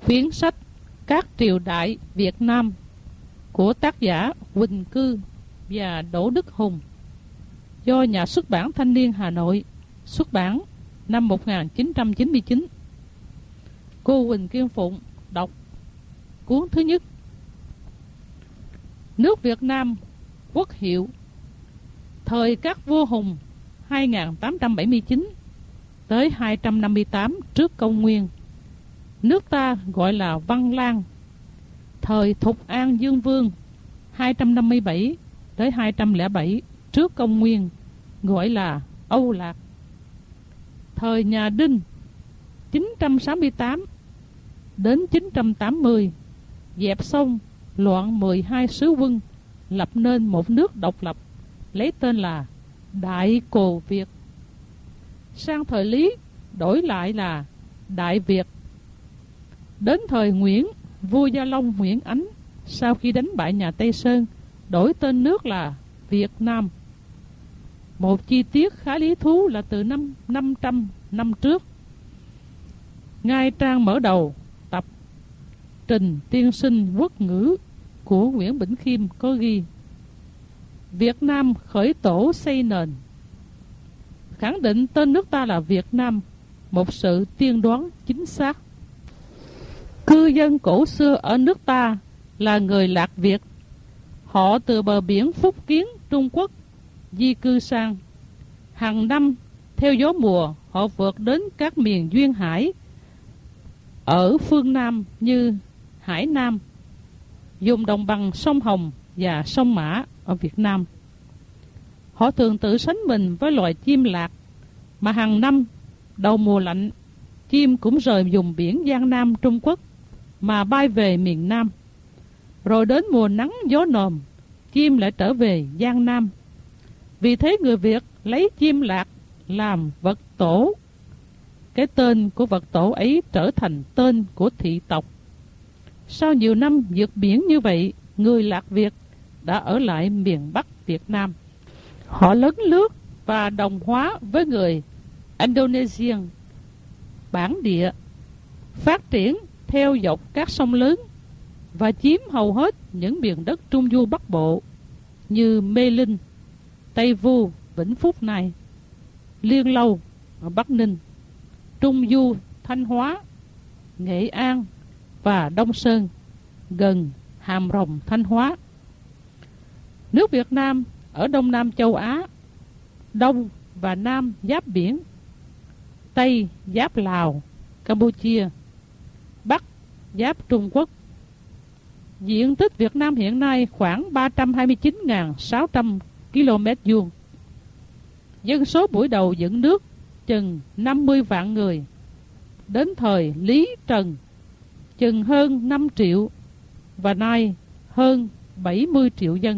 Quyển sách Các triều đại Việt Nam của tác giả Quỳnh Cư và Đỗ Đức Hùng, do Nhà xuất bản Thanh niên Hà Nội xuất bản năm 1999. Cô Huỳnh Kim Phụng đọc cuốn thứ nhất. Nước Việt Nam quốc hiệu thời các vua Hùng 2879 tới 258 trước công nguyên. Nước ta gọi là Văn Lang. Thời Thục An Dương Vương 257 tới 207 trước công nguyên gọi là Âu Lạc. Thời nhà Đinh 968 đến 980 dẹp xong loạn 12 sứ quân, lập nên một nước độc lập lấy tên là Đại Cồ Việt. Sang thời Lý đổi lại là Đại Việt. Đến thời Nguyễn, vua Gia Long Nguyễn Ánh sau khi đánh bại nhà Tây Sơn đổi tên nước là Việt Nam. Một chi tiết khá lý thú là từ năm 500 năm trước, ngay trang mở đầu tập Trình Tiên Sinh Quốc ngữ của Nguyễn Bỉnh Khiêm có ghi: Việt Nam khởi tổ xây nền, khẳng định tên nước ta là Việt Nam, một sự tiên đoán chính xác. Cư dân cổ xưa ở nước ta là người Lạc Việt. Họ từ bờ biển Phúc Kiến, Trung Quốc di cư sang. Hàng năm theo gió mùa, họ vượt đến các miền duyên hải ở phương Nam như Hải Nam, vùng đồng bằng sông Hồng và sông Mã ở Việt Nam. Họ thường tự sánh mình với loài chim lạc, mà hàng năm đầu mùa lạnh, chim cũng rời vùng biển Giang Nam Trung Quốc mà bay về miền Nam. Rồi đến mùa nắng gió nồm, chim lại trở về Giang Nam. Vì thế người Việt lấy chim lạc làm vật tổ. Cái tên của vật tổ ấy trở thành tên của thị tộc. Sau nhiều năm vượt biển như vậy, người Lạc Việt đã ở lại miền Bắc Việt Nam. Họ lấn lướt và đồng hóa với người Indonesian bản địa, phát triển theo dọc các sông lớn và chiếm hầu hết những miền đất Trung Du Bắc Bộ như Mê Linh, Tây Vu, Vĩnh Phúc này, Liên Lâu ở Bắc Ninh, Trung Du, Thanh Hóa, Nghệ An và Đông Sơn gần Hàm Rồng, Thanh Hóa. Nước Việt Nam ở Đông Nam châu Á, Đông và Nam giáp biển, Tây giáp Lào, Campuchia, Bắc giáp Trung Quốc. Diện tích Việt Nam hiện nay khoảng 329.600 km vuông. Dân số buổi đầu dựng nước chừng 50 vạn người. Đến thời Lý Trần chừng hơn 5 triệu và nay hơn 70 triệu dân.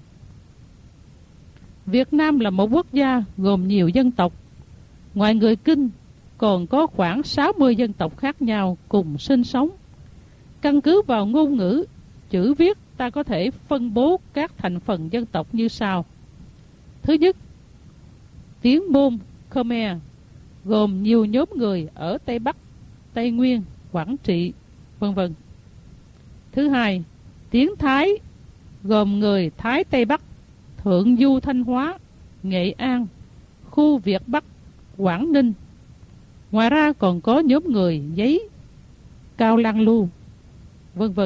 Việt Nam là một quốc gia gồm nhiều dân tộc. Ngoài người Kinh còn có khoảng 60 dân tộc khác nhau cùng sinh sống. Căn cứ vào ngôn ngữ, chữ viết, ta có thể phân bố các thành phần dân tộc như sau. Thứ nhất, tiếng Môn Khmer gồm nhiều nhóm người ở Tây Bắc, Tây Nguyên, Quảng Trị, v.v. Thứ hai, tiếng Thái gồm người Thái Tây Bắc, Thượng Du Thanh Hóa, Nghệ An, khu Việt Bắc, Quảng Ninh. Ngoài ra còn có nhóm người Giấy, Cao Lăng Lu, v.v.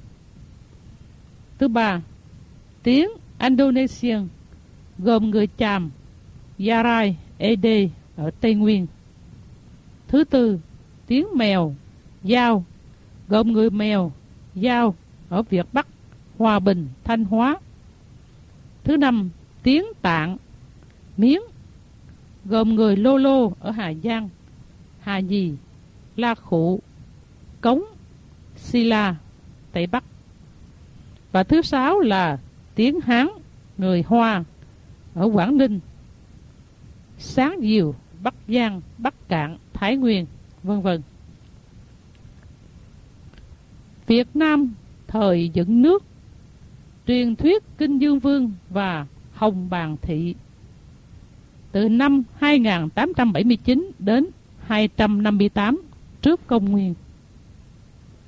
Thứ ba, tiếng Indonesian gồm người Chàm, Yarai, Ede ở Tây Nguyên. Thứ tư, tiếng Mèo, Dao gồm người Mèo, Dao ở Việt Bắc, Hòa Bình, Thanh Hóa. Thứ năm, tiếng Tạng, Miến gồm người Lô Lô ở Hà Giang, Hà Dì, La Khụ, Cống, Si La, Tây Bắc. Và thứ sáu là tiếng Hán, người Hoa ở Quảng Ninh, Sáng Diều, Bắc Giang, Bắc Cạn, Thái Nguyên, v.v. Việt Nam thời dựng nước, truyền thuyết Kinh Dương Vương và Hồng Bàng Thị. Từ năm 2879 đến 258 trước công nguyên.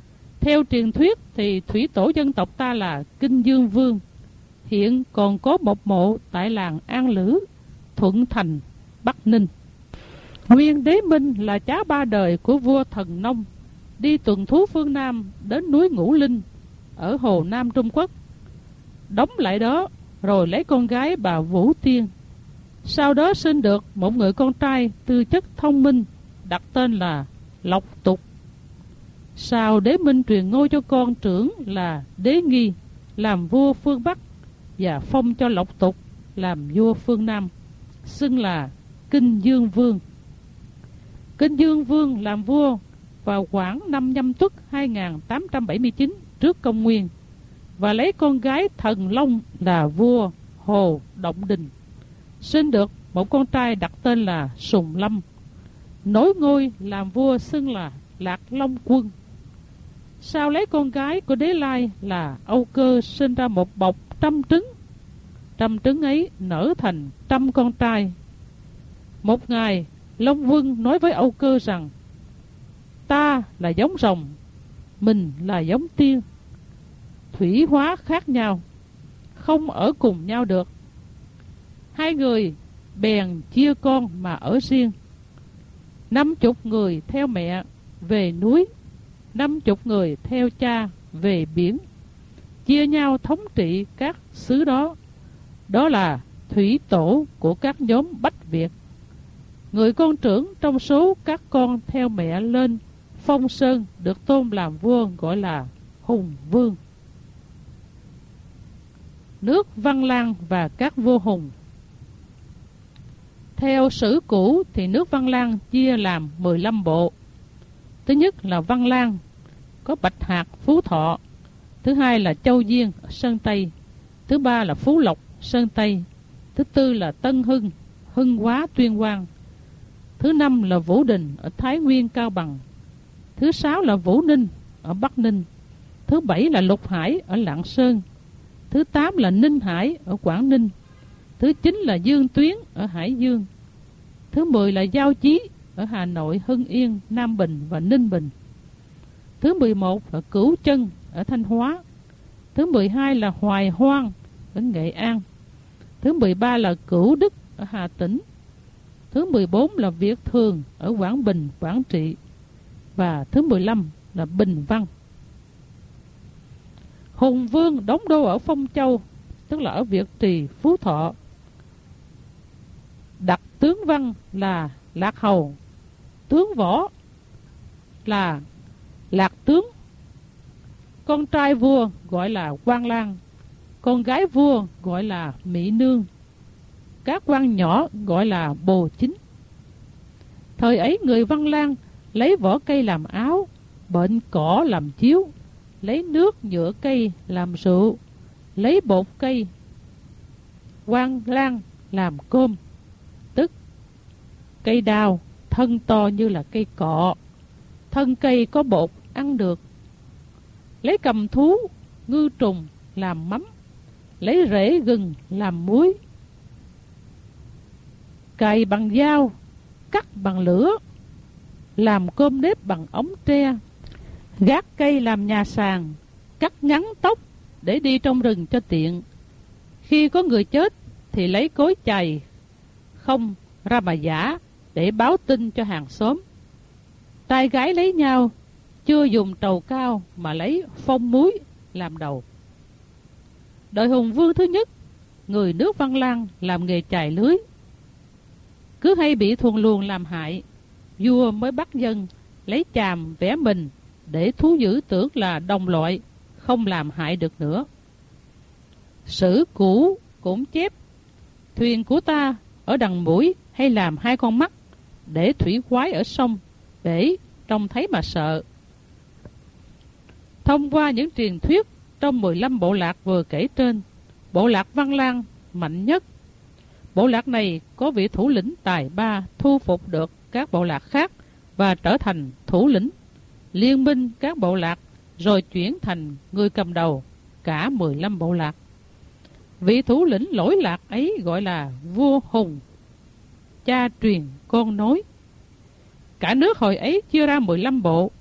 Theo truyền thuyết thì thủy tổ dân tộc ta là Kinh Dương Vương. Hiện còn có một mộ tại làng An Lữ, Thuận Thành, Bắc Ninh. Nguyên Đế Minh là cháu ba đời của vua Thần Nông, đi tuần thú phương Nam đến núi Ngũ Linh ở Hồ Nam Trung Quốc, đóng lại đó rồi lấy con gái bà Vũ Tiên. Sau đó sinh được một người con trai tư chất thông minh, đặt tên là Lộc Tục. Sau Đế Minh truyền ngôi cho con trưởng là Đế Nghi làm vua phương Bắc và phong cho Lộc Tục làm vua phương Nam, xưng là Kinh Dương Vương. Kinh Dương Vương làm vua vào khoảng năm Nhâm Tuất 2879 trước công nguyên và lấy con gái Thần Long là vua Hồ Động Đình, sinh được một con trai đặt tên là Sùng Lâm, nối ngôi làm vua xưng là Lạc Long Quân. Sau lấy con gái của Đế Lai là Âu Cơ, sinh ra một bọc 100 trứng. 100 trứng ấy nở thành 100 con trai. Một ngày, Long Quân nói với Âu Cơ rằng: ta là giống rồng, mình là giống tiên, thủy hóa khác nhau, không ở cùng nhau được. Hai người bèn chia con mà ở riêng. 50 người theo mẹ về núi, 50 người theo cha về biển, chia nhau thống trị các xứ đó. Đó là thủy tổ của các nhóm Bách Việt. Người con trưởng trong số các con theo mẹ lên Phong Sơn được tôn làm vua, gọi là Hùng Vương. Nước Văn Lang và các vua hùng. Theo sử cũ thì nước Văn Lang chia làm 15 bộ. Thứ nhất là Văn Lang, có Bạch Hạc, Phú Thọ. Thứ hai là Châu Diên ở Sơn Tây. Thứ ba là Phú Lộc, Sơn Tây. Thứ tư là Tân Hưng, Hưng Hóa, Tuyên Quang. Thứ năm là Vũ Đình ở Thái Nguyên, Cao Bằng. Thứ sáu là Vũ Ninh ở Bắc Ninh. Thứ bảy là Lục Hải ở Lạng Sơn. Thứ tám là Ninh Hải ở Quảng Ninh. Thứ chín là Dương Tuyến ở Hải Dương. Thứ 10 là Giao Chí ở Hà Nội, Hưng Yên, Nam Bình và Ninh Bình. Thứ 11 là Cửu Chân ở Thanh Hóa. Thứ 12 là Hoài Hoang ở Nghệ An. Thứ 13 là Cửu Đức ở Hà Tĩnh. Thứ 14 là Việt Thường ở Quảng Bình, Quảng Trị. Và thứ 15 là Bình Văn. Hùng Vương đóng đô ở Phong Châu, tức là ở Việt Trì, Phú Thọ. Đặt tướng văn là Lạc Hầu, tướng võ là Lạc Tướng. Con trai vua gọi là Quan Lang, con gái vua gọi là Mỹ Nương. Các quan nhỏ gọi là Bồ Chính. Thời ấy người Văn Lang lấy vỏ cây làm áo, bệnh cỏ làm chiếu, lấy nước nhựa cây làm rượu, lấy bột cây Quan Lang làm cơm, tức cây đào, thân to như là cây cọ, thân cây có bột ăn được. Lấy cầm thú, ngư trùng làm mắm, lấy rễ gừng làm muối. Cày bằng dao, cắt bằng lửa, làm cơm nếp bằng ống tre. Gác cây làm nhà sàn, cắt ngắn tóc để đi trong rừng cho tiện. Khi có người chết thì lấy cối chày không ra mà giả để báo tin cho hàng xóm. Trai gái lấy nhau, chưa dùng trầu cao mà lấy phong muối làm đầu. Đời Hùng Vương thứ nhất, người nước Văn Lang làm nghề chài lưới. Cứ hay bị thuần luồng làm hại, vua mới bắt dân lấy chàm vẽ mình để thú dữ tưởng là đồng loại, không làm hại được nữa. Sử cũ cũng chép: thuyền của ta ở đằng mũi hay làm 2 con mắt, để thủy quái ở sông bể trông thấy mà sợ. Thông qua những truyền thuyết trong 15 bộ lạc vừa kể trên, bộ lạc Văn Lang mạnh nhất. Bộ lạc này có vị thủ lĩnh tài ba thu phục được các bộ lạc khác và trở thành thủ lĩnh, liên minh các bộ lạc, rồi chuyển thành người cầm đầu cả 15 bộ lạc. Vị thủ lĩnh lỗi lạc ấy gọi là vua Hùng, cha truyền con nối. Cả nước hồi ấy chia ra 15 bộ,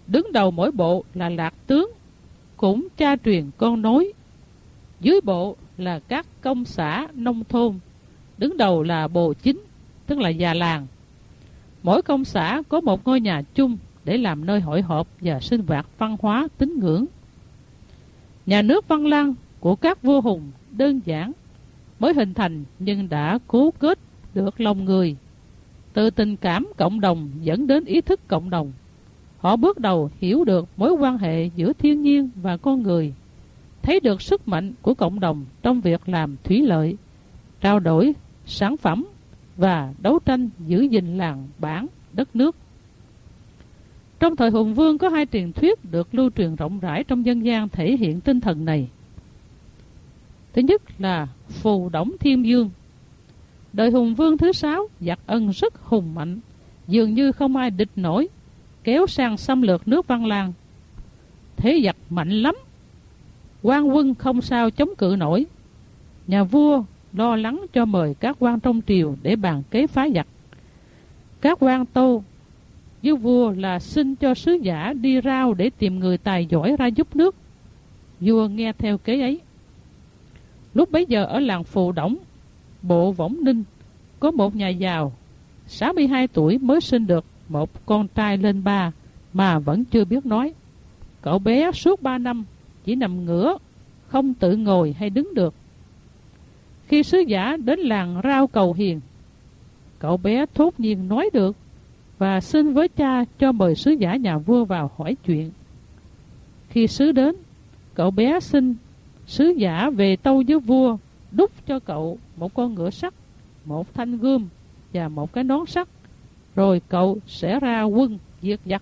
Đứng đầu mỗi bộ là lạc tướng, cũng cha truyền con nối. Dưới bộ là các công xã nông thôn. Đứng đầu là bồ chính, tức là già làng. Mỗi công xã có một ngôi nhà chung để làm nơi hội họp và sinh hoạt văn hóa tín ngưỡng. Nhà nước Văn Lang của các vua hùng đơn giản mới hình thành, nhưng đã cố kết được lòng người. Từ tình cảm cộng đồng dẫn đến ý thức cộng đồng, họ bước đầu hiểu được mối quan hệ giữa thiên nhiên và con người, thấy được sức mạnh của cộng đồng trong việc làm thủy lợi, trao đổi sản phẩm và đấu tranh giữ gìn làng bản đất nước. Trong thời Hùng Vương có hai truyền thuyết được lưu truyền rộng rãi trong dân gian thể hiện tinh thần này. Thứ nhất là Phù Đổng Thiên Dương. Đời Hùng Vương thứ 6, giặc Ân rất hùng mạnh, dường như không ai địch nổi, kéo sang xâm lược nước Văn Lang. Thế giặc mạnh lắm, quan quân không sao chống cự nổi. Nhà vua lo lắng cho mời các quan trong triều để bàn kế phá giặc. Các quan tâu với vua là xin cho sứ giả đi rao để tìm người tài giỏi ra giúp nước. Vua nghe theo kế ấy. Lúc bấy giờ ở làng Phù Đổng, bộ Võng Ninh, có một nhà giàu 62 tuổi mới sinh được một con trai lên 3 mà vẫn chưa biết nói. Cậu bé suốt 3 năm chỉ nằm ngửa, không tự ngồi hay đứng được. Khi sứ giả đến làng rao cầu hiền, cậu bé thốt nhiên nói được và xin với cha cho mời sứ giả nhà vua vào hỏi chuyện. Khi sứ đến, cậu bé xin sứ giả về tâu với vua đúc cho cậu một con ngựa sắt, một thanh gươm và một cái nón sắt, rồi cậu sẽ ra quân diệt giặc.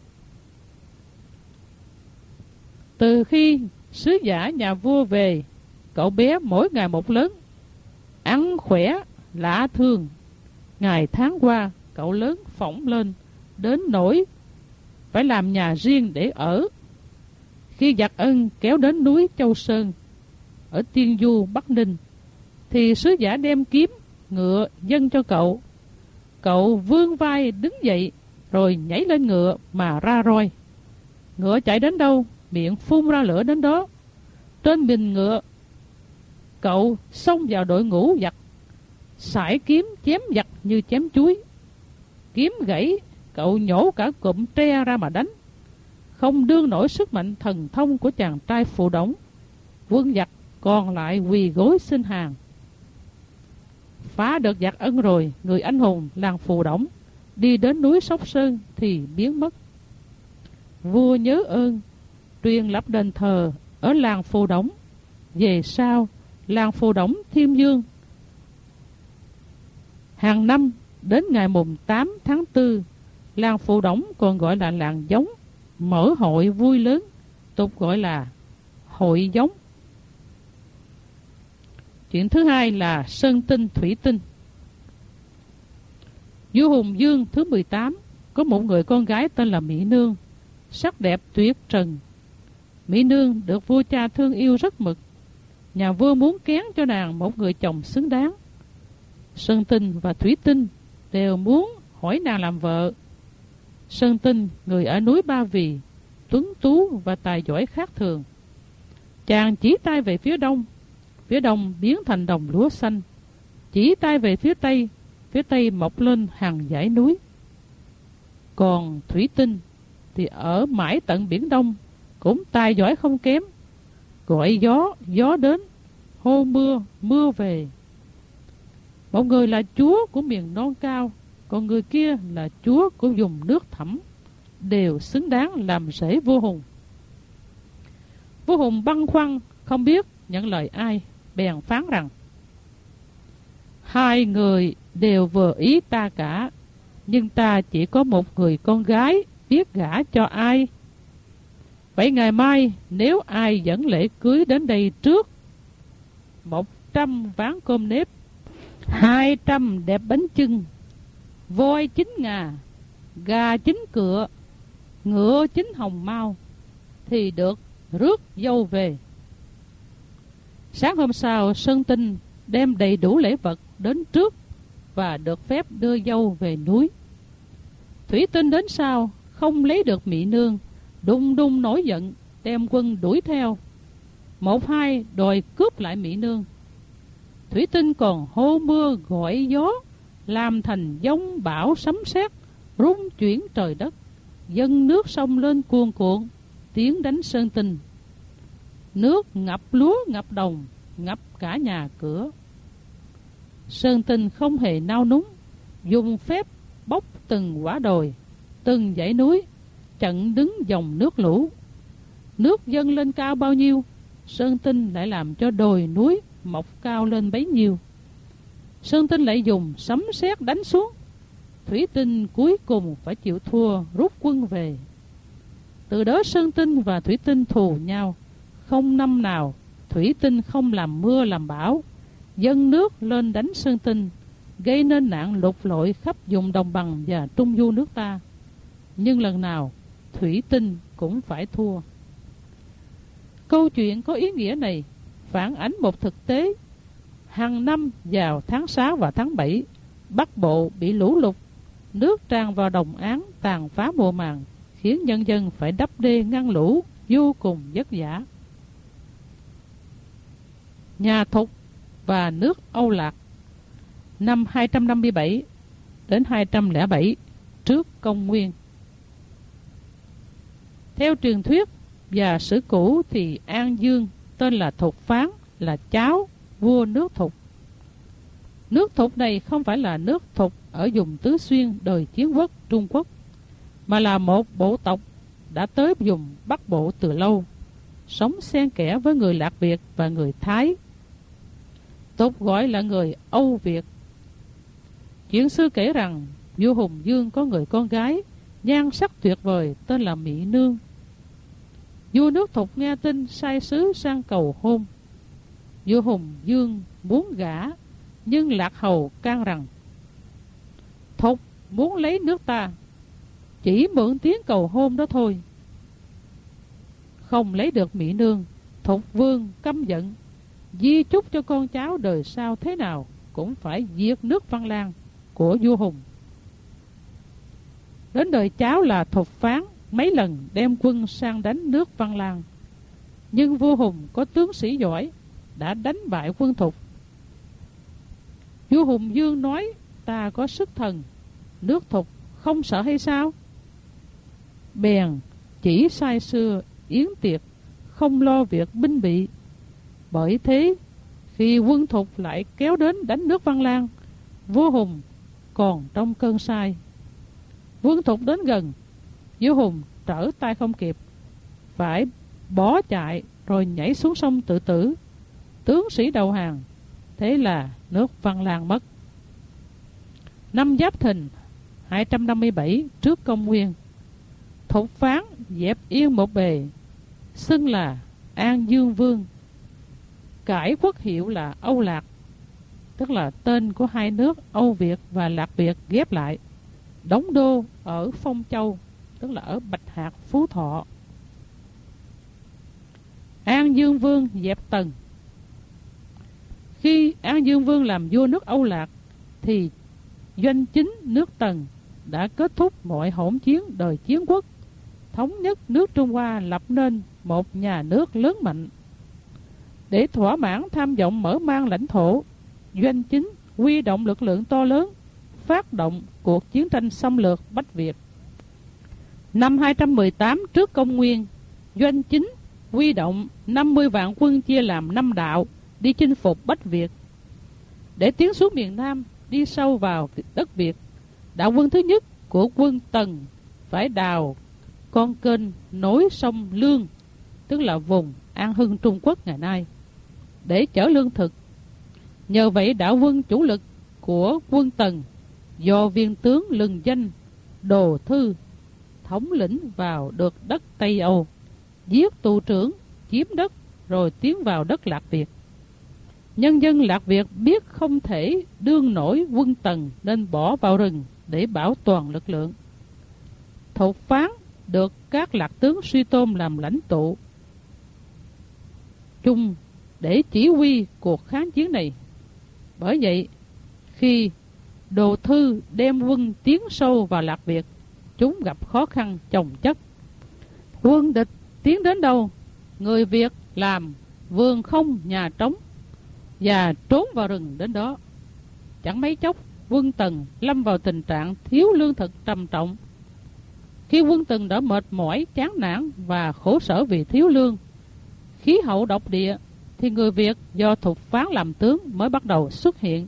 Từ khi sứ giả nhà vua về, cậu bé mỗi ngày một lớn, ăn khỏe lạ thường. Ngày tháng qua, cậu lớn phỏng lên đến nỗi phải làm nhà riêng để ở. Khi giặc Ân kéo đến núi Châu Sơn ở Tiên Du Bắc Ninh, thì sứ giả đem kiếm ngựa dâng cho cậu. Cậu vươn vai đứng dậy, rồi nhảy lên ngựa mà ra roi. Ngựa chạy đến đâu, miệng phun ra lửa đến đó. Trên mình ngựa, cậu xông vào đội ngũ giặc, sải kiếm chém giặc như chém chuối. Kiếm gãy, cậu nhổ cả cụm tre ra mà đánh. Không đương nổi sức mạnh thần thông của chàng trai Phù Đổng. Quân giặc còn lại quỳ gối xin hàng. Phá được giặc Ân rồi, người anh hùng làng Phù Đổng đi đến núi Sóc Sơn thì biến mất. Vua nhớ ơn, truyền lập đền thờ ở làng Phù Đổng. Về sau, làng Phù Đổng Thiên Dương hàng năm đến ngày mùng 8 tháng 4, làng Phù Đổng còn gọi là làng Giống, mở hội vui lớn, tục gọi là hội Giống. Chuyện thứ hai là Sơn Tinh Thủy Tinh. Vua Hùng Vương thứ 18 có một người con gái tên là Mỹ Nương, sắc đẹp tuyệt trần. Mỹ Nương được vua cha thương yêu rất mực. Nhà vua muốn kén cho nàng một người chồng xứng đáng. Sơn Tinh và Thủy Tinh đều muốn hỏi nàng làm vợ. Sơn Tinh, người ở núi Ba Vì, tuấn tú và tài giỏi khác thường. Chàng chỉ tay về phía đông biến thành đồng lúa xanh. Chỉ tay về phía tây mọc lên hàng dãy núi. Còn Thủy Tinh thì ở mãi tận biển Đông, cũng tài giỏi không kém. Gọi gió, gió đến, hô mưa, mưa về. Một người là chúa của miền non cao, còn người kia là chúa của vùng nước thẳm, đều xứng đáng làm rể vua Hùng. Vua Hùng băn khoăn không biết nhận lời ai, bèn phán rằng: hai người đều vừa ý ta cả, nhưng ta chỉ có một người con gái, biết gả cho ai. Vậy ngày mai nếu ai dẫn lễ cưới đến đây trước, 100 ván cơm nếp, 200 đẹp bánh chưng, voi 9 ngà, gà 9 cựa, ngựa 9 hồng mao, thì được rước dâu về. Sáng hôm sau, Sơn Tinh đem đầy đủ lễ vật đến trước và được phép đưa dâu về núi. Thủy Tinh đến sau không lấy được Mỹ Nương, đùng đùng nổi giận, đem quân đuổi theo. Một hai đòi cướp lại Mỹ Nương. Thủy Tinh còn hô mưa gọi gió, làm thành giông bão sấm sét, rung chuyển trời đất. Dâng nước sông lên cuồn cuộn, tiến đánh Sơn Tinh. Nước ngập lúa ngập đồng, ngập cả nhà cửa. Sơn Tinh không hề nao núng, dùng phép bốc từng quả đồi, từng dãy núi, chặn đứng dòng nước lũ. Nước dâng lên cao bao nhiêu, Sơn Tinh lại làm cho đồi núi mọc cao lên bấy nhiêu. Sơn Tinh lại dùng sấm sét đánh xuống. Thủy Tinh cuối cùng phải chịu thua, rút quân về. Từ đó Sơn Tinh và Thủy Tinh thù nhau. Không năm nào Thủy Tinh không làm mưa làm bão, dâng nước lên đánh Sơn Tinh, gây nên nạn lụt lội khắp vùng đồng bằng và trung du nước ta. Nhưng lần nào Thủy Tinh cũng phải thua. Câu chuyện có ý nghĩa này phản ánh một thực tế. Hàng năm vào tháng 6 và tháng 7, Bắc Bộ bị lũ lụt, nước tràn vào đồng Án tàn phá mùa màng, khiến nhân dân phải đắp đê ngăn lũ, vô cùng vất vả. Nhà Thục và nước Âu Lạc. Năm 257 đến 207 trước công nguyên. Theo truyền thuyết và sử cũ thì An Dương tên là Thục Phán, là cháu vua nước Thục. Nước Thục này không phải là nước Thục ở vùng Tứ Xuyên đời Chiến Quốc Trung Quốc, mà là một bộ tộc đã tới vùng Bắc Bộ từ lâu, sống xen kẽ với người Lạc Việt và người Thái. Tục gọi là người Âu Việt. Chuyện xưa kể rằng vua Hùng Dương có người con gái nhan sắc tuyệt vời tên là Mỹ Nương. Vua nước Thục nghe tin sai sứ sang cầu hôn. Vua Hùng Dương muốn gả, nhưng Lạc Hầu can rằng Thục muốn lấy nước ta, chỉ mượn tiếng cầu hôn đó thôi. Không lấy được Mỹ Nương, Thục Vương căm giận, di chúc cho con cháu đời sau thế nào cũng phải diệt nước Văn Lang của vua Hùng. Đến đời cháu là Thục Phán mấy lần đem quân sang đánh nước Văn Lang, nhưng vua Hùng có tướng sĩ giỏi, đã đánh bại quân Thục. Vua Hùng Dương nói ta có sức thần, nước Thục không sợ hay sao? Bèn chỉ sai xưa yến tiệc, không lo việc binh bị. Bởi thế khi quân Thục lại kéo đến đánh nước Văn Lang, vua Hùng còn trong cơn say. Quân Thục đến gần, vua Hùng trở tay không kịp, phải bỏ chạy rồi nhảy xuống sông tự tử. Tướng sĩ đầu hàng, thế là nước Văn Lang mất. Năm Giáp Thìn 257 trước công nguyên, Thục Phán dẹp yên một bề, xưng là An Dương Vương, cải quốc hiệu là Âu Lạc, tức là tên của hai nước Âu Việt và Lạc Việt ghép lại, đóng đô ở Phong Châu, tức là ở Bạch Hạc, Phú Thọ. An Dương Vương dẹp Tần. Khi An Dương Vương làm vua nước Âu Lạc thì doanh chính nước Tần đã kết thúc mọi hỗn chiến đời Chiến Quốc, thống nhất nước Trung Hoa, lập nên một nhà nước lớn mạnh. Để thỏa mãn tham vọng mở mang lãnh thổ, doanh chính huy động lực lượng to lớn, phát động cuộc chiến tranh xâm lược Bách Việt. Năm 218 trước công nguyên, doanh chính huy động 50 vạn quân chia làm 5 đạo đi chinh phục Bách Việt. Để tiến xuống miền Nam, đi sâu vào đất Việt, đạo quân thứ nhất của quân Tần phải đào con kênh nối sông Lương, tức là vùng An Hưng Trung Quốc ngày nay, để chở lương thực. Nhờ vậy đạo quân chủ lực của quân Tần do viên tướng lừng danh Đồ Thư thống lĩnh vào được đất Tây Âu, giết tù trưởng, chiếm đất rồi tiến vào đất Lạc Việt. Nhân dân Lạc Việt biết không thể đương nổi quân Tần nên bỏ vào rừng để bảo toàn lực lượng. Thục Phán được các lạc tướng suy tôn làm lãnh tụ chung để chỉ huy cuộc kháng chiến này. Bởi vậy, khi Đồ Thư đem quân tiến sâu vào Lạc Việt, chúng gặp khó khăn chồng chất. Quân địch tiến đến đâu, người Việt làm vườn không nhà trống và trốn vào rừng đến đó. Chẳng mấy chốc quân Tần lâm vào tình trạng thiếu lương thực trầm trọng. Khi quân Tần đã mệt mỏi, chán nản và khổ sở vì thiếu lương, khí hậu độc địa, thì người Việt do Thục Phán làm tướng mới bắt đầu xuất hiện.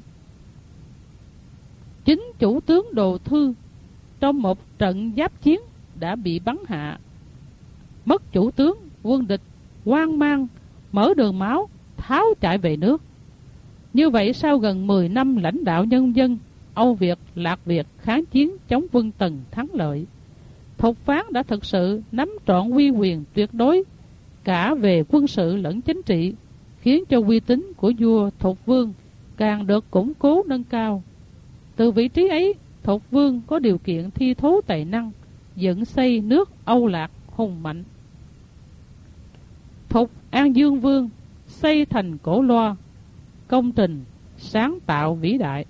Chính chủ tướng Đồ Thư trong một trận giáp chiến đã bị bắn hạ. Mất chủ tướng, quân địch hoang mang mở đường máu tháo chạy về nước. Như vậy sau gần 10 năm lãnh đạo nhân dân Âu Việt, Lạc Việt kháng chiến chống quân Tần thắng lợi, Thục Phán đã thực sự nắm trọn uy quyền tuyệt đối cả về quân sự lẫn chính trị, khiến cho uy tín của vua Thục Vương càng được củng cố nâng cao. Từ vị trí ấy, Thục Vương có điều kiện thi thố tài năng dựng xây nước Âu Lạc hùng mạnh. Thục An Dương Vương xây thành Cổ Loa, công trình sáng tạo vĩ đại.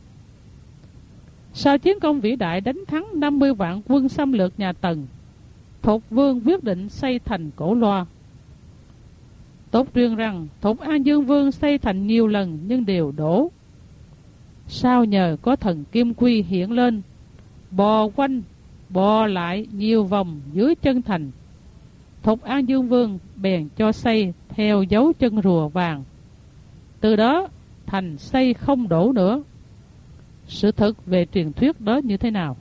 Sau chiến công vĩ đại đánh thắng 50 vạn quân xâm lược nhà Tần, Thục Vương quyết định xây thành Cổ Loa. Tốt riêng rằng Thục An Dương Vương xây thành nhiều lần nhưng đều đổ. Sao nhờ có thần Kim Quy hiện lên, bò quanh bò lại nhiều vòng dưới chân thành, Thục An Dương Vương bèn cho xây theo dấu chân rùa vàng. Từ đó thành xây không đổ nữa. Sự thật về truyền thuyết đó như thế nào?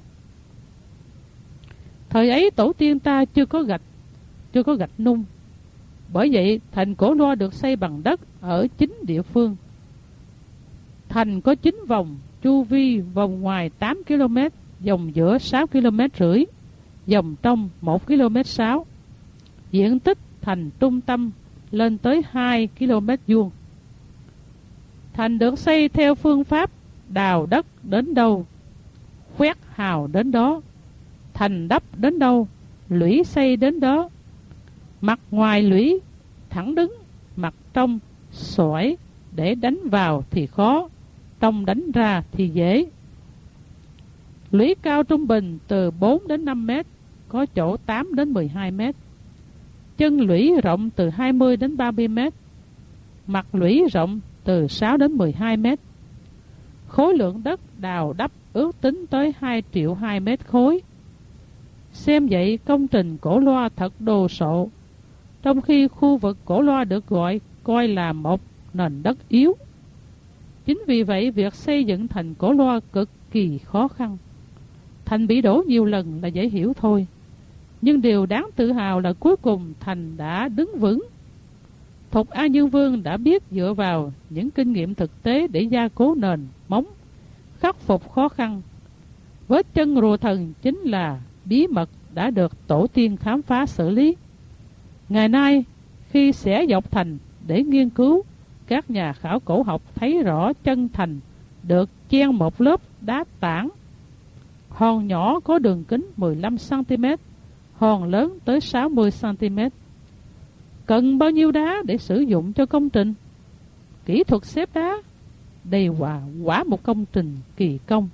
Thời ấy tổ tiên ta chưa có gạch nung. Bởi vậy thành Cổ Loa được xây bằng đất ở chính địa phương. Thành có 9 vòng, chu vi vòng ngoài 8 km, vòng giữa 6 km rưỡi, vòng trong 1 km 6. Diện tích thành trung tâm lên tới 2 km vuông. Thành được xây theo phương pháp đào đất đến đâu, khoét hào đến đó, thành đắp đến đâu, lũy xây đến đó. Mặt ngoài lũy thẳng đứng, mặt trong xoải, để đánh vào thì khó, trong đánh ra thì dễ. Lũy cao trung bình từ 4 đến 5 mét, có chỗ 8 đến 12 mét. Chân lũy rộng từ 20 đến 30 mét. Mặt lũy rộng từ 6 đến 12 mét. Khối lượng đất đào đắp ước tính tới 2 triệu 2 mét khối. Xem vậy công trình Cổ Loa thật đồ sộ, trong khi khu vực Cổ Loa được coi là một nền đất yếu. Chính vì vậy việc xây dựng thành Cổ Loa cực kỳ khó khăn. Thành bị đổ nhiều lần là dễ hiểu thôi, nhưng điều đáng tự hào là cuối cùng thành đã đứng vững. Thục An Dương Vương đã biết dựa vào những kinh nghiệm thực tế để gia cố nền móng, khắc phục khó khăn. Vết chân rùa thần chính là bí mật đã được tổ tiên khám phá xử lý. Ngày nay, khi xẻ dọc thành để nghiên cứu, các nhà khảo cổ học thấy rõ chân thành được chen một lớp đá tảng. Hòn nhỏ có đường kính 15 cm, hòn lớn tới 60 cm. Cần bao nhiêu đá để sử dụng cho công trình? Kỹ thuật xếp đá, đây quả một công trình kỳ công.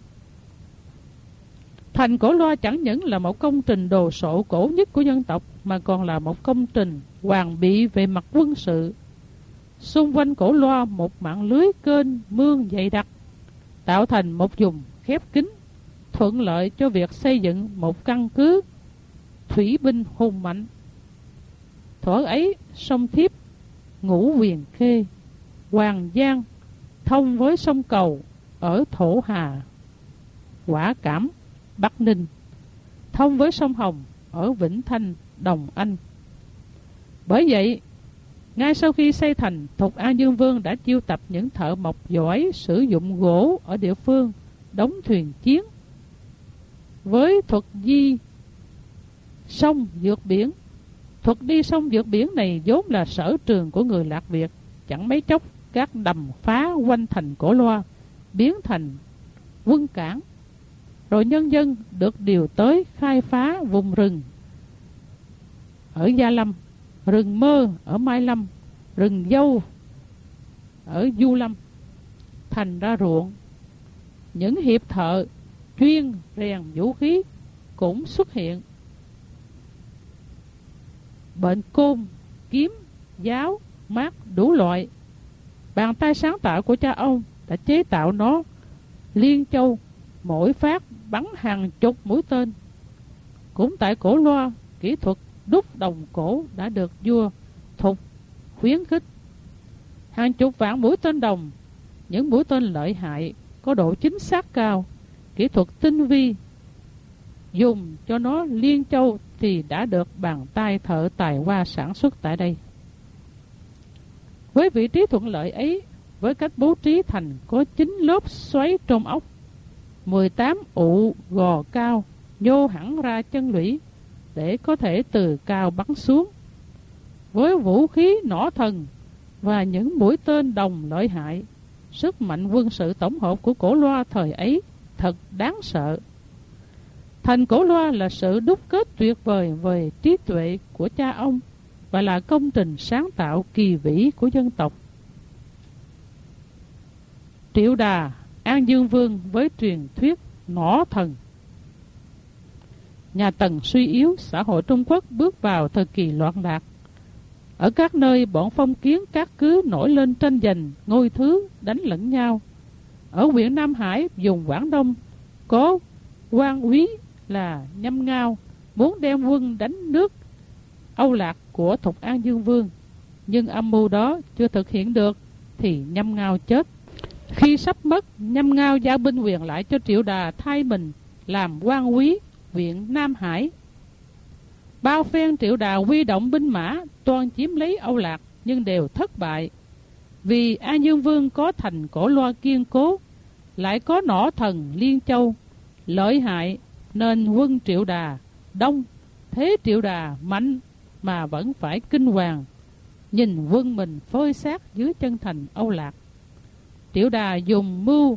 Thành Cổ Loa chẳng những là một công trình đồ sộ cổ nhất của dân tộc, mà còn là một công trình hoàn bị về mặt quân sự. Xung quanh Cổ Loa một mạng lưới kênh mương dày đặc, tạo thành một vùng khép kín, thuận lợi cho việc xây dựng một căn cứ thủy binh hùng mạnh. Thuở ấy, sông Thiếp, Ngũ Huyền Khê, Hoàng Giang thông với sông Cầu ở Thổ Hà, Quả Cảm, Bắc Ninh, thông với sông Hồng ở Vĩnh Thanh, Đồng Anh. Bởi vậy, ngay sau khi xây thành, Thục An Dương Vương đã chiêu tập những thợ mộc giỏi sử dụng gỗ ở địa phương đóng thuyền chiến. Với thuật đi sông vượt biển, thuật đi sông vượt biển này vốn là sở trường của người Lạc Việt. Chẳng mấy chốc các đầm phá quanh thành Cổ Loa biến thành quân cảng, rồi nhân dân được điều tới khai phá vùng rừng ở Gia Lâm, rừng Mơ ở Mai Lâm, rừng Dâu ở Du Lâm. Thành ra ruộng, những hiệp thợ chuyên rèn vũ khí cũng xuất hiện. bệnh côn, kiếm, giáo, mát đủ loại. Bàn tay sáng tạo của cha ông đã chế tạo nó liên châu, mỗi phát bắn hàng chục mũi tên. Cũng tại Cổ Loa, kỹ thuật đúc đồng cổ đã được vua Thục khuyến khích. Hàng chục vạn mũi tên đồng, những mũi tên lợi hại, có độ chính xác cao, kỹ thuật tinh vi. Dùng cho nó liên châu thì đã được bàn tay thợ tài hoa sản xuất tại đây. Với vị trí thuận lợi ấy, với cách bố trí thành có 9 lớp xoáy trong ốc, 18 ụ gò cao nhô hẳn ra chân lũy để có thể từ cao bắn xuống. Với vũ khí nỏ thần và những mũi tên đồng lợi hại, sức mạnh quân sự tổng hợp của Cổ Loa thời ấy thật đáng sợ. Thành Cổ Loa là sự đúc kết tuyệt vời về trí tuệ của cha ông và là công trình sáng tạo kỳ vĩ của dân tộc. Triệu Đà, An Dương Vương với truyền thuyết nỏ thần. Nhà Tần suy yếu, xã hội Trung Quốc bước vào thời kỳ loạn lạc. Ở các nơi, bọn phong kiến các cứ nổi lên tranh giành ngôi thứ, đánh lẫn nhau. Ở huyện Nam Hải, vùng Quảng Đông, có quan úy là Nhâm Ngao muốn đem quân đánh nước Âu Lạc của Thục An Dương Vương, nhưng âm mưu đó chưa thực hiện được thì Nhâm Ngao chết. Khi sắp mất, Nhâm Ngao giao binh quyền lại cho Triệu Đà thay mình làm quan úy huyện Nam Hải. Bao phen Triệu Đà huy động binh mã toan chiếm lấy Âu Lạc nhưng đều thất bại. Vì An Dương Vương có thành Cổ Loa kiên cố, lại có nỏ thần Liên Châu lợi hại, nên quân Triệu Đà đông, thế Triệu Đà mạnh mà vẫn phải kinh hoàng, nhìn quân mình phơi xác dưới chân thành Âu Lạc. Triệu Đà dùng mưu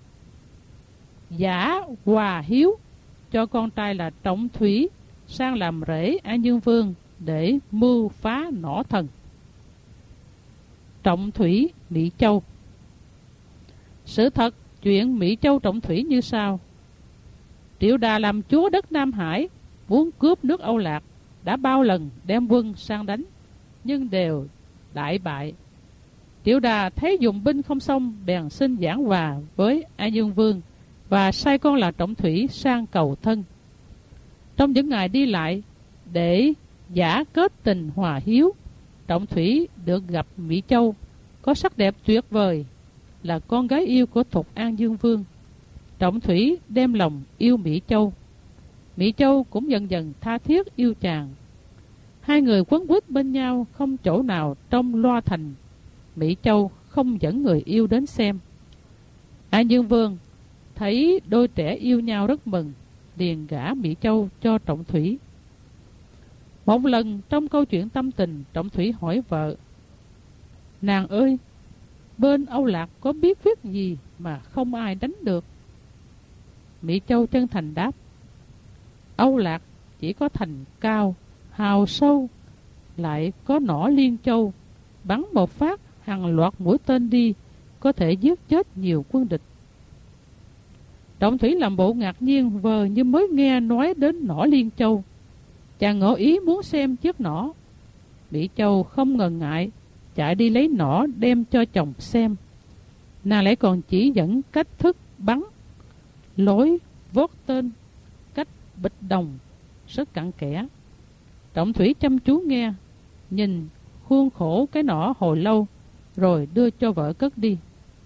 giả Hòa Hiếu cho con trai là Trọng Thủy sang làm rể An Dương Vương để mưu phá nỏ thần. Trọng Thủy Mỹ Châu. Sự thật chuyện Mỹ Châu Trọng Thủy như sau. Triệu Đà làm chúa đất Nam Hải, muốn cướp nước Âu Lạc, đã bao lần đem quân sang đánh, nhưng đều đại bại. Triệu Đà thấy dùng binh không xong, bèn xin giảng hòa với An Dương Vương và sai con là Trọng Thủy sang cầu thân. Trong những ngày đi lại, để giả kết tình hòa hiếu, Trọng Thủy được gặp Mỹ Châu, có sắc đẹp tuyệt vời, là con gái yêu của Thục An Dương Vương. Trọng Thủy đem lòng yêu Mỹ Châu. Mỹ Châu cũng dần dần tha thiết yêu chàng. Hai người quấn quýt bên nhau, không chỗ nào trong loa thành Mỹ Châu không dẫn người yêu đến xem. An Dương Vương thấy đôi trẻ yêu nhau rất mừng, liền gả Mỹ Châu cho Trọng Thủy. Một lần trong câu chuyện tâm tình, Trọng Thủy hỏi vợ: "Nàng ơi, bên Âu Lạc có bí quyết gì mà không ai đánh được?" Mỹ Châu chân thành đáp: "Âu Lạc chỉ có thành cao, hào sâu, lại có nỏ Liên Châu, bắn một phát hàng loạt mũi tên đi, có thể giết chết nhiều quân địch." Trọng Thủy làm bộ ngạc nhiên, vờ như mới nghe nói đến nỏ Liên Châu. Chàng ngỏ ý muốn xem chiếc nỏ. Mỹ Châu không ngần ngại, chạy đi lấy nỏ đem cho chồng xem. Nàng lại còn chỉ dẫn cách thức bắn, lối vót tên, cách bịch đồng rất cặn kẽ. Trọng Thủy chăm chú nghe, nhìn khuôn khổ cái nỏ hồi lâu, rồi đưa cho vợ cất đi.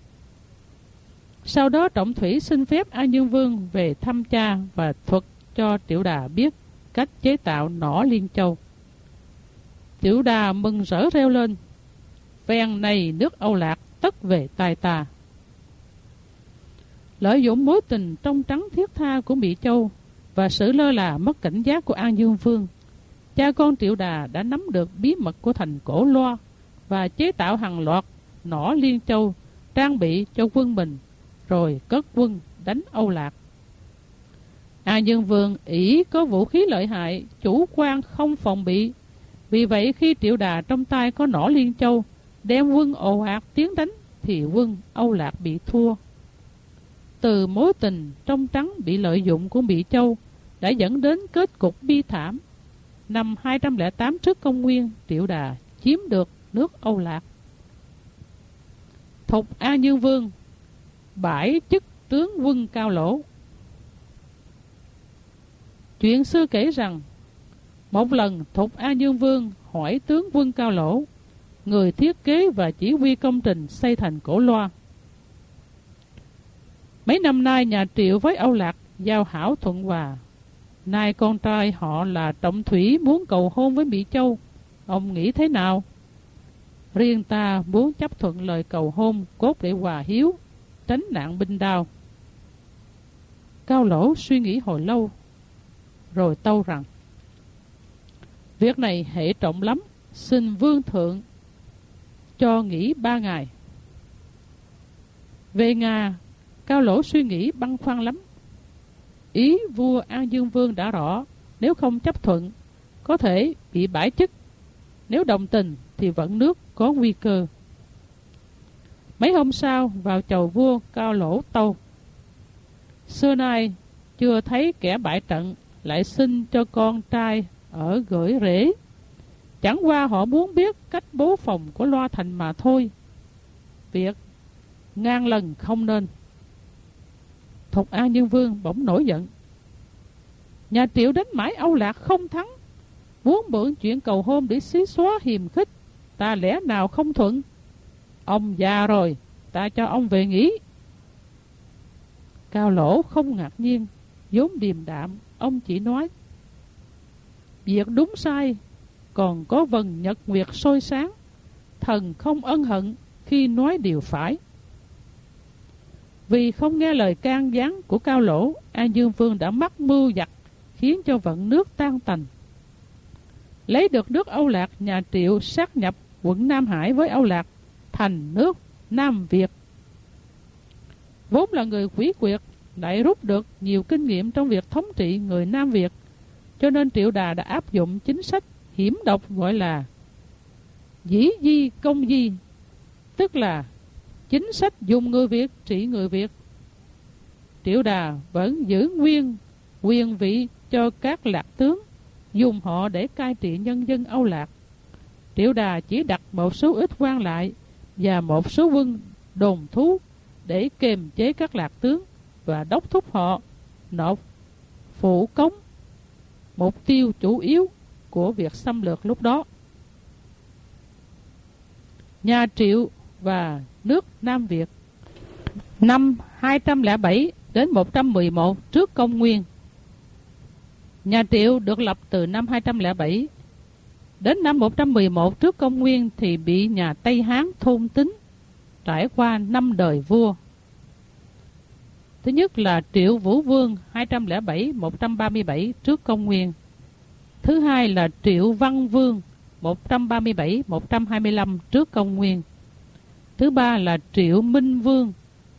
Sau đó Trọng Thủy xin phép An Dương Vương về thăm cha và thuật cho Triệu Đà biết cách chế tạo nỏ Liên Châu. Triệu Đà mừng rỡ reo lên: "Phen này nước Âu Lạc tất về tay ta." Lợi dụng mối tình trong trắng thiết tha của Mỹ Châu và sự lơ là mất cảnh giác của An Dương Vương, cha con Triệu Đà đã nắm được bí mật của thành Cổ Loa và chế tạo hàng loạt nỏ Liên Châu trang bị cho quân mình, rồi cất quân đánh Âu Lạc. An Dương Vương ỷ có vũ khí lợi hại, chủ quan không phòng bị. Vì vậy khi Triệu Đà trong tay có nỏ Liên Châu, đem quân ồ ạt tiến đánh, thì quân Âu Lạc bị thua. Từ mối tình trong trắng bị lợi dụng của Mỹ Châu đã dẫn đến kết cục bi thảm. năm 208 trước công nguyên, Triệu Đà chiếm được nước Âu Lạc. Thục An Dương Vương bãi chức tướng quân Cao Lỗ. Chuyện xưa kể rằng, một lần Thục An Dương Vương hỏi tướng quân Cao Lỗ, người thiết kế và chỉ huy công trình xây thành Cổ Loa: mấy năm nay nhà Triệu với Âu Lạc giao hảo thuận hòa. Nay con trai họ là Trọng Thủy muốn cầu hôn với Mỹ Châu, ông nghĩ thế nào? Riêng ta muốn chấp thuận lời cầu hôn cốt để hòa hiếu, tránh nạn binh đao. Cao Lỗ suy nghĩ hồi lâu, rồi tâu rằng: việc này hệ trọng lắm, xin vương thượng cho nghỉ 3 ngày. Về Nga, Cao Lỗ suy nghĩ băn khoăn lắm. Ý vua An Dương Vương đã rõ, nếu không chấp thuận có thể bị bãi chức, nếu đồng tình thì vận nước có nguy cơ. Mấy hôm sau vào chầu vua, Cao Lỗ tâu: xưa nay chưa thấy kẻ bại trận lại xin cho con trai ở gửi rễ. Chẳng qua họ muốn biết cách bố phòng của Loa Thành mà thôi. Việc ngàn lần không nên. Thục An Dương Vương bỗng nổi giận: nhà Triệu đánh mãi Âu Lạc không thắng, muốn mượn chuyện cầu hôn để xí xóa hiềm khích, ta lẽ nào không thuận? Ông già rồi, ta cho ông về nghỉ. Cao Lỗ không ngạc nhiên, vốn điềm đạm, ông chỉ nói: việc đúng sai còn có vần nhật nguyệt soi sáng, thần không ân hận khi nói điều phải. Vì không nghe lời can gián của Cao Lỗ, An Dương Vương đã mắc mưu giặc, khiến cho vận nước tan tành. Lấy được nước Âu Lạc, nhà Triệu sát nhập quận Nam Hải với Âu Lạc thành nước Nam Việt. Vốn là người quỷ quyệt, lại rút được nhiều kinh nghiệm trong việc thống trị người Nam Việt, cho nên Triệu Đà đã áp dụng chính sách hiểm độc gọi là dĩ di công di, tức là chính sách dùng người Việt trị người Việt. Triệu Đà vẫn giữ nguyên quyền vị cho các lạc tướng, dùng họ để cai trị nhân dân Âu Lạc. Triệu Đà chỉ đặt một số ít quan lại và một số quân đồn thú để kiềm chế các lạc tướng và đốc thúc họ nộp phụ cống, mục tiêu chủ yếu của việc xâm lược lúc đó. Nhà Triệu và nước Nam Việt. Năm 207 đến 111 trước công nguyên. Nhà Triệu được lập từ năm 207 đến năm 111 trước công nguyên thì bị nhà Tây Hán thôn tính, trải qua 5 đời vua. Thứ nhất là Triệu Vũ Vương 207-137 trước công nguyên. Thứ hai là Triệu Văn Vương 137-125 trước công nguyên. Thứ ba là Triệu Minh Vương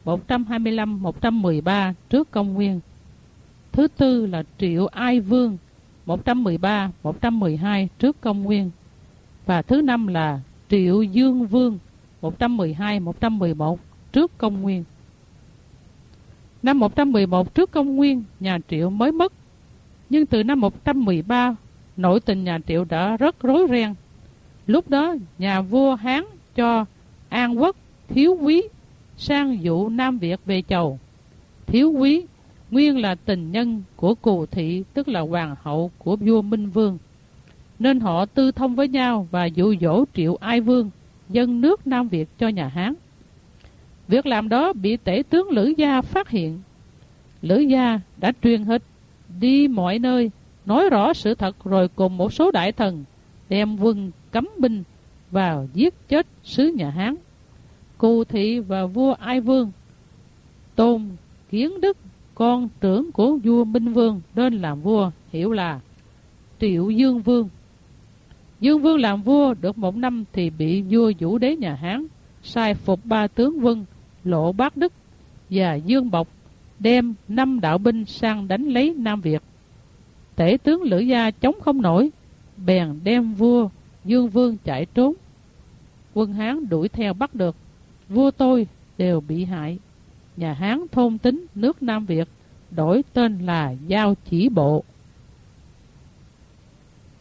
125-113 trước công nguyên. Thứ tư là Triệu Ai Vương 113-112 trước công nguyên. Và thứ năm là Triệu Dương Vương 112-111 trước công nguyên. Năm 111 trước công nguyên, nhà Triệu mới mất. Nhưng từ năm 113, nội tình nhà Triệu đã rất rối ren. Lúc đó, nhà vua Hán cho An Quốc Thiếu Quý sang dụ Nam Việt về chầu. Thiếu Quý nguyên là tình nhân của Cù Thị, tức là hoàng hậu của vua Minh Vương, nên họ tư thông với nhau và dụ dỗ Triệu Ai Vương dâng nước Nam Việt cho nhà Hán. Việc làm đó bị tể tướng Lữ Gia phát hiện. Lữ Gia đã truyền hịch đi mọi nơi, nói rõ sự thật, rồi cùng một số đại thần đem quân cấm binh vào giết chết sứ nhà Hán. Cù Thị và vua Ai Vương tôn Kiến Đức, con trưởng của vua Minh Vương, nên làm vua, hiệu là Triệu Dương Vương. Dương Vương làm vua được 1 năm thì bị vua Vũ Đế nhà Hán sai phục 3 tướng quân Lộ Bát Đức và Dương Bộc đem 5 đạo binh sang đánh lấy Nam Việt. Tể tướng Lữ Gia chống không nổi, bèn đem vua Dương Vương chạy trốn. Quân Hán đuổi theo bắt được, vua tôi đều bị hại. Nhà Hán thôn tính nước Nam Việt, đổi tên là Giao Chỉ Bộ.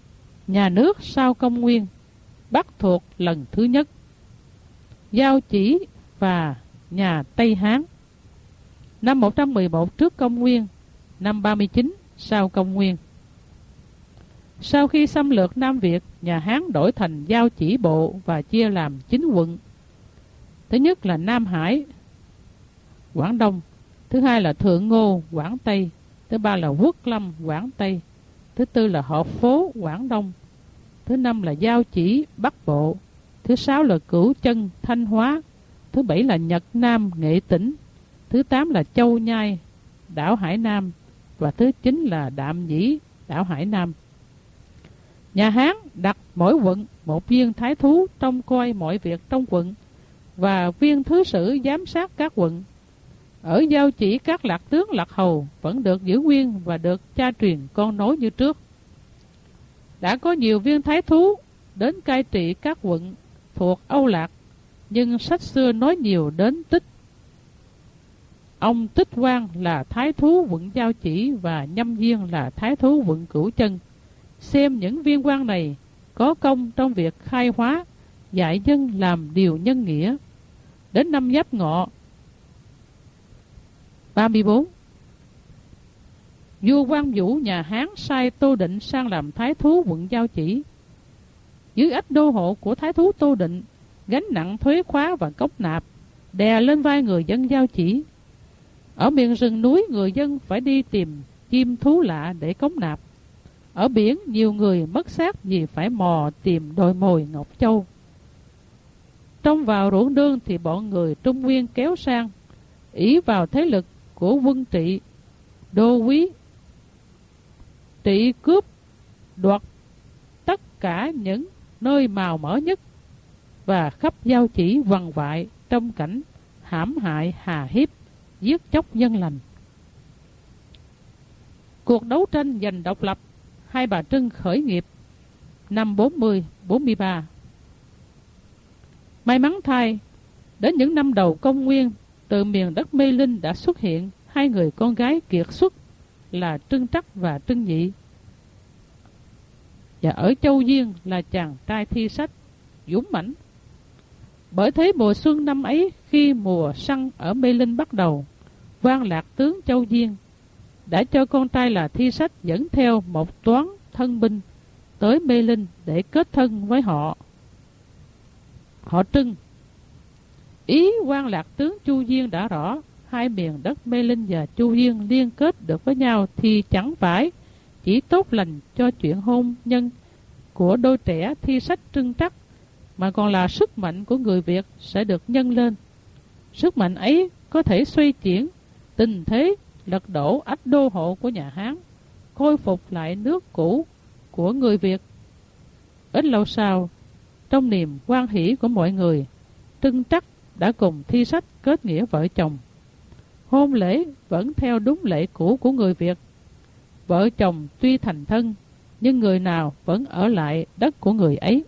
Nhà nước sau công nguyên, Bắc thuộc lần thứ nhất. Giao Chỉ và nhà Tây Hán. Năm 111 trước công nguyên, năm 39 sau công nguyên. Sau khi xâm lược Nam Việt, nhà Hán đổi thành Giao Chỉ bộ và chia làm 9 quận. Thứ nhất là Nam Hải, Quảng Đông. Thứ hai là Thượng Ngô, Quảng Tây. Thứ ba là Quốc Lâm, Quảng Tây. Thứ tư là Hợp Phố, Quảng Đông. Thứ năm là Giao Chỉ, Bắc Bộ. Thứ sáu là Cửu Chân, Thanh Hóa. Thứ bảy là Nhật Nam, Nghệ Tĩnh. Thứ tám là Châu Nhai, đảo Hải Nam. Và thứ chín là Đạm Dĩ, đảo Hải Nam. Nhà Hán đặt mỗi quận một viên thái thú trông coi mọi việc trong quận và viên thứ sử giám sát các quận. Ở Giao Chỉ, các lạc tướng lạc hầu vẫn được giữ nguyên và được cha truyền con nối như trước. Đã có nhiều viên thái thú đến cai trị các quận thuộc Âu Lạc, nhưng sách xưa nói nhiều đến Tích. Ông Tích Quang là thái thú quận Giao Chỉ và Nhâm Viên là thái thú quận Cửu Chân. Xem những viên quan này có công trong việc khai hóa, dạy dân làm điều nhân nghĩa. Đến năm Giáp Ngọ 34, vua Quang Vũ nhà Hán sai Tô Định sang làm thái thú quận Giao Chỉ. Dưới ách đô hộ của thái thú Tô Định, gánh nặng thuế khóa và cốc nạp đè lên vai người dân Giao Chỉ. Ở miền rừng núi, người dân phải đi tìm chim thú lạ để cống nạp. Ở biển, nhiều người mất xác vì phải mò tìm đồi mồi ngọc châu. Trong vào ruộng nương thì bọn người Trung Nguyên kéo sang, ỷ vào thế lực của quân trị, đô quý, trị cướp, đoạt tất cả những nơi màu mỡ nhất và khắp Giao Chỉ vằn vại trong cảnh hãm hại hà hiếp, giết chóc dân lành. Cuộc đấu tranh giành độc lập, Hai Bà Trưng khởi nghiệp năm 40-43. May mắn thay, đến những năm đầu công nguyên, từ miền đất Mê Linh đã xuất hiện hai người con gái kiệt xuất là Trưng Trắc và Trưng Nhị. Và ở Châu Diên là chàng trai thi sách dũng mãnh. Bởi thế mùa xuân năm ấy, khi mùa săn ở Mê Linh bắt đầu, quan lạc tướng Châu Diên đã cho con trai là thi sách dẫn theo một toán thân binh tới Mê Linh để kết thân với họ Trưng. Ý quan lạc tướng Chu Diên đã rõ, hai miền đất Mê Linh và Chu Diên liên kết được với nhau thì chẳng phải chỉ tốt lành cho chuyện hôn nhân của đôi trẻ thi sách Trưng Trắc, mà còn là sức mạnh của người Việt sẽ được nhân lên. Sức mạnh ấy có thể xoay chuyển tình thế, lật đổ ách đô hộ của nhà Hán, khôi phục lại nước cũ của người Việt. Ít lâu sau, trong niềm hoan hỷ của mọi người, Trưng Trắc đã cùng thi sách kết nghĩa vợ chồng. Hôn lễ vẫn theo đúng lệ cũ của người Việt. Vợ chồng tuy thành thân, nhưng người nào vẫn ở lại đất của người ấy.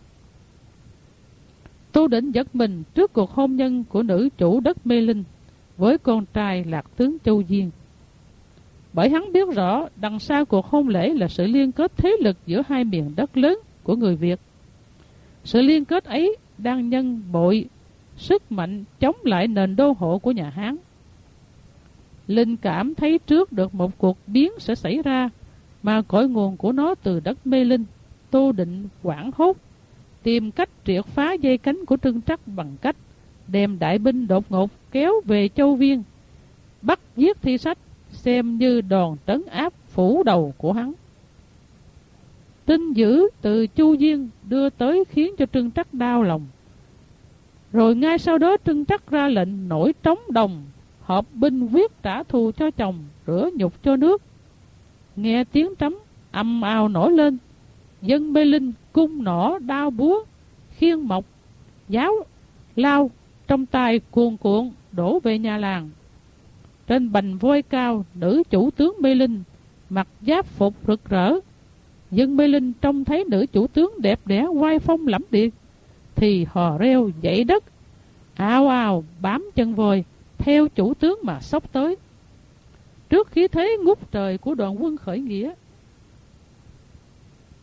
Tô Định giật mình trước cuộc hôn nhân của nữ chủ đất Mê Linh với con trai lạc tướng Châu Diên. Bởi hắn biết rõ đằng sau cuộc hôn lễ là sự liên kết thế lực giữa hai miền đất lớn của người Việt. Sự liên kết ấy đang nhân bội sức mạnh chống lại nền đô hộ của nhà Hán. Linh cảm thấy trước được một cuộc biến sẽ xảy ra, mà cội nguồn của nó từ đất Mê Linh. Tô Định hoảng hốt, tìm cách triệt phá dây cánh của Trưng Trắc bằng cách đem đại binh đột ngột kéo về Châu Viên, bắt giết thi sách, xem như đòn trấn áp phủ đầu của hắn. Tin dữ từ Chu Diên đưa tới khiến cho Trưng Trắc đau lòng. Rồi ngay sau đó Trưng Trắc ra lệnh nổi trống đồng, hợp binh quyết trả thù cho chồng, rửa nhục cho nước. Nghe tiếng trống ầm ào nổi lên, dân Mê Linh cung nỏ đao búa, khiên mộc, giáo, lao trong tay cuồn cuộn đổ về nhà làng. Trên bành voi cao, nữ chủ tướng Mê Linh mặc giáp phục rực rỡ. Dân Mê Linh trông thấy nữ chủ tướng đẹp đẽ oai phong lẫm liệt thì hò reo dậy đất, ào ào bám chân voi theo chủ tướng mà xốc tới. Trước khí thế ngút trời của đoàn quân khởi nghĩa,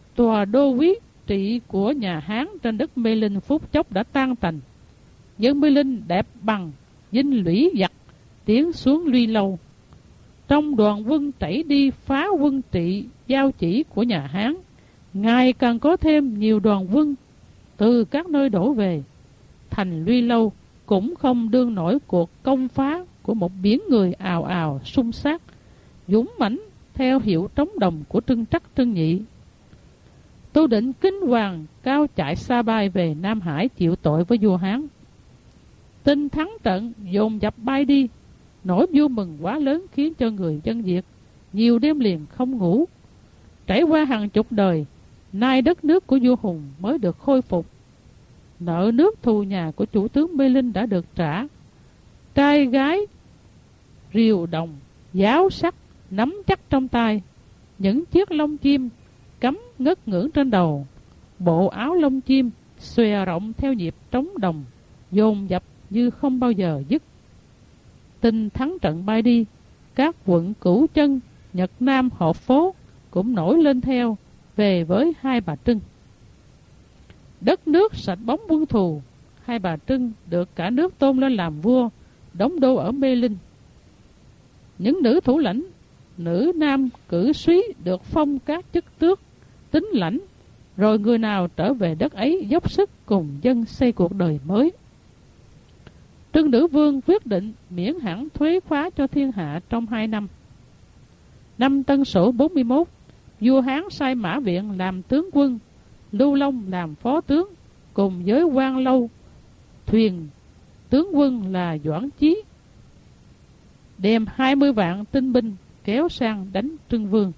Tòa đô quý trị của nhà Hán trên đất Mê Linh phút chốc đã tan tành. Dân Mê Linh đẹp bằng dinh lũy giặc tiến xuống Luy Lâu. Trong đoàn quân chảy đi phá quân trị giao chỉ của nhà Hán, ngày càng có thêm nhiều đoàn quân từ các nơi đổ về. Thành Luy Lâu cũng không đương nổi cuộc công phá của một biển người ào ào xung sát, dũng mãnh theo hiệu trống đồng của Trưng Trắc Trưng Nhị. Tô Định kinh hoàng cao chạy xa bay về Nam Hải chịu tội với vua Hán. Tin thắng trận dồn dập bay đi, nỗi vui mừng quá lớn khiến cho người dân Việt nhiều đêm liền không ngủ. Trải qua hàng chục đời, nay đất nước của vua Hùng mới được khôi phục. Nợ nước thù nhà của chủ tướng Mê Linh đã được trả. Trai gái rìu đồng, giáo sắc nắm chắc trong tay, những chiếc lông chim cắm ngất ngưỡng trên đầu, bộ áo lông chim xòe rộng theo nhịp trống đồng, dồn dập như không bao giờ dứt. Tin thắng trận bay đi, các quận Cửu Chân, Nhật Nam, Hợp Phố cũng nổi lên theo, về với Hai Bà Trưng. Đất nước sạch bóng quân thù, Hai Bà Trưng được cả nước tôn lên làm vua, đóng đô ở Mê Linh. Những nữ thủ lãnh, nữ nam cử súy được phong các chức tước, tính lãnh, rồi người nào trở về đất ấy dốc sức cùng dân xây cuộc đời mới. Trưng Nữ Vương quyết định miễn hẳn thuế khóa cho thiên hạ trong 2 năm. Năm Tân Sửu 41, vua Hán sai Mã Viện làm tướng quân, Lưu Long làm phó tướng, cùng với Quan Lâu, thuyền tướng quân là Doãn Chí, đem 20 vạn tinh binh kéo sang đánh Trưng Vương.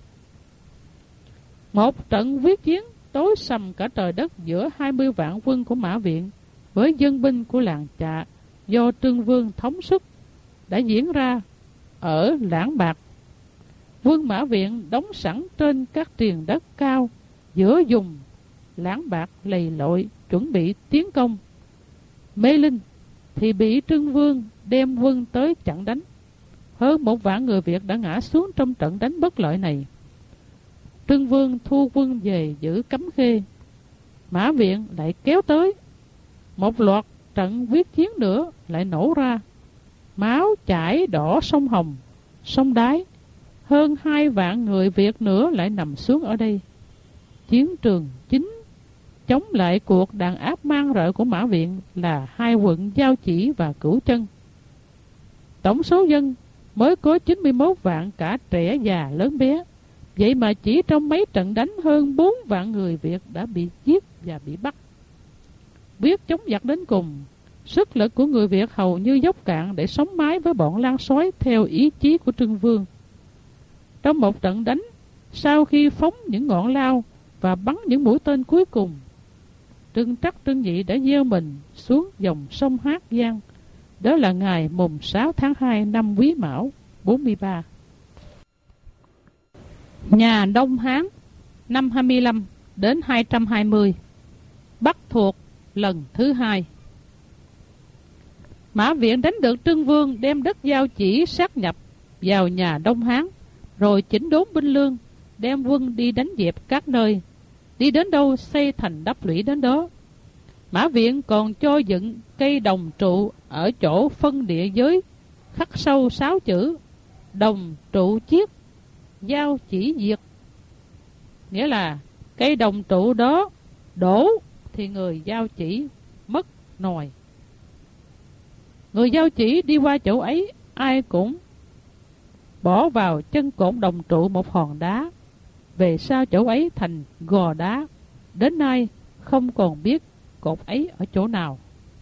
Một trận quyết chiến tối sầm cả trời đất giữa 20 vạn quân của Mã Viện với dân binh của làng Chạ do Trưng Vương thống suất đã diễn ra ở Lãng Bạc. Quân Mã Viện đóng sẵn trên các triền đất cao giữa vùng Lãng Bạc lầy lội chuẩn bị tiến công. Mê Linh thì bị Trưng Vương đem quân tới chặn đánh. Hơn 1 vạn người Việt đã ngã xuống trong trận đánh bất lợi này. Trưng Vương thu quân về giữ Cấm Khê. Mã Viện lại kéo tới. Một loạt trận quyết chiến nữa lại nổ ra. Máu chảy đỏ sông Hồng, sông Đái. Hơn 2 vạn người Việt nữa lại nằm xuống ở đây. Chiến trường chính chống lại cuộc đàn áp man rợ của Mã Viện là 2 quận Giao Chỉ và Cửu Chân. Tổng số dân mới có 91 vạn cả trẻ già lớn bé. Vậy mà chỉ trong mấy trận đánh hơn 4 vạn người Việt đã bị giết và bị bắt. Quyết chống giặc đến cùng, sức lực của người Việt hầu như dốc cạn để sống mái với bọn Lan Sói theo ý chí của Trưng Vương. Trong một trận đánh, sau khi phóng những ngọn lao và bắn những mũi tên cuối cùng, Trưng Trắc Trưng Nhị đã gieo mình xuống dòng sông Hát Giang. Đó là ngày mùng 6 tháng 2 năm Quý Mão 43. Nhà Đông Hán năm 25 đến 220. Bắc thuộc lần thứ 2. Mã Viện đánh được Trưng Vương, đem đất Giao Chỉ sát nhập vào nhà Đông Hán, rồi chỉnh đốn binh lương, đem quân đi đánh dẹp các nơi, đi đến đâu xây thành đắp lũy đến đó. Mã Viện còn cho dựng cây đồng trụ ở chỗ phân địa giới, khắc sâu 6 chữ đồng trụ chiết, Giao Chỉ diệt. Nghĩa là cây đồng trụ đó đổ thì người Giao Chỉ mất nòi. Người Giao Chỉ đi qua chỗ ấy, ai cũng bỏ vào chân cột đồng trụ một hòn đá. Về sau chỗ ấy thành gò đá, đến nay không còn biết cột ấy ở chỗ nào.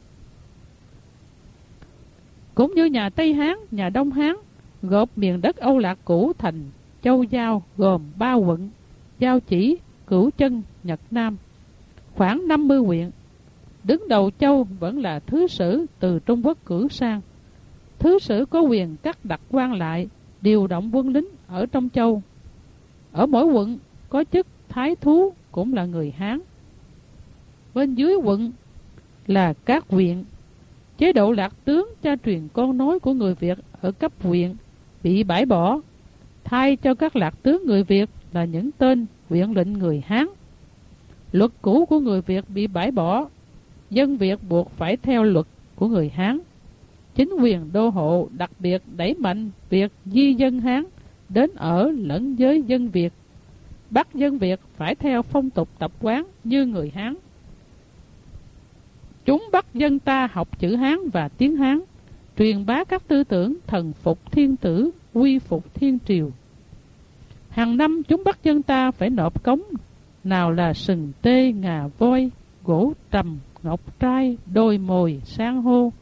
Cũng như nhà Tây Hán, nhà Đông Hán gộp miền đất Âu Lạc cũ thành Châu Giao, gồm 3 quận: Giao Chỉ, Cửu Chân, Nhật Nam, khoảng 50 huyện. Đứng đầu châu vẫn là thứ sử từ Trung Quốc cử sang. Thứ sử có quyền cắt đặt quan lại, điều động quân lính ở trong châu. Ở mỗi quận có chức thái thú, cũng là người Hán. Bên dưới quận là các huyện. Chế độ lạc tướng cha truyền con nối của người Việt ở cấp huyện bị bãi bỏ, thay cho các lạc tướng người Việt là những tên huyện lệnh người Hán. Luật cũ của người Việt bị bãi bỏ, dân Việt buộc phải theo luật của người Hán. Chính quyền đô hộ đặc biệt đẩy mạnh việc di dân Hán đến ở lẫn với dân Việt, bắt dân Việt phải theo phong tục tập quán như người Hán. Chúng bắt dân ta học chữ Hán và tiếng Hán, truyền bá các tư tưởng thần phục thiên tử, quy phục thiên triều. Hàng năm chúng bắt dân ta phải nộp cống, nào là sừng tê, ngà voi, gỗ trầm, ngọc trai, đồi mồi, san hô,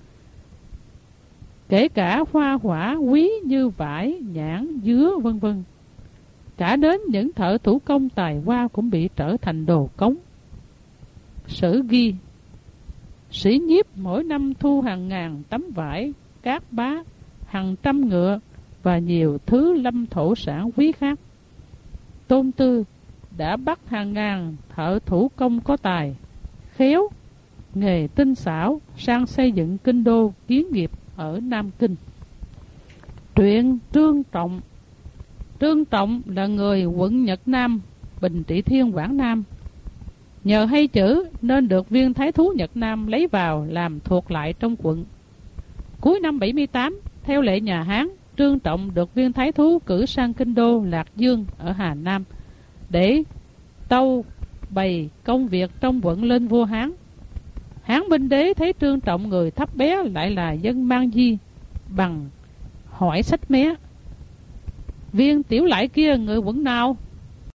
kể cả hoa quả quý như vải, nhãn, dứa vân vân. Cả đến những thợ thủ công tài hoa cũng bị trở thành đồ cống. Sử ghi, sĩ nhiếp mỗi năm thu hàng ngàn tấm vải, cát bá, hàng trăm ngựa và nhiều thứ lâm thổ sản quý khác. Tôn Tư đã bắt hàng ngàn thợ thủ công có tài, khéo, nghề tinh xảo sang xây dựng kinh đô kiến nghiệp ở Nam Kinh. Truyện Trương Trọng. Trương Trọng là người quận Nhật Nam, Bình Trị Thiên, Quảng Nam. Nhờ hay chữ nên được viên thái thú Nhật Nam lấy vào làm thuộc lại trong quận. Cuối năm 78, theo lệ nhà Hán, Trương Trọng được viên thái thú cử sang kinh đô Lạc Dương ở Hà Nam để tâu bày công việc trong quận lên vua Hán. Hán Minh Đế thấy Trương Trọng người thấp bé lại là dân mang di, bằng hỏi sách mé: viên tiểu lại kia người quận nào?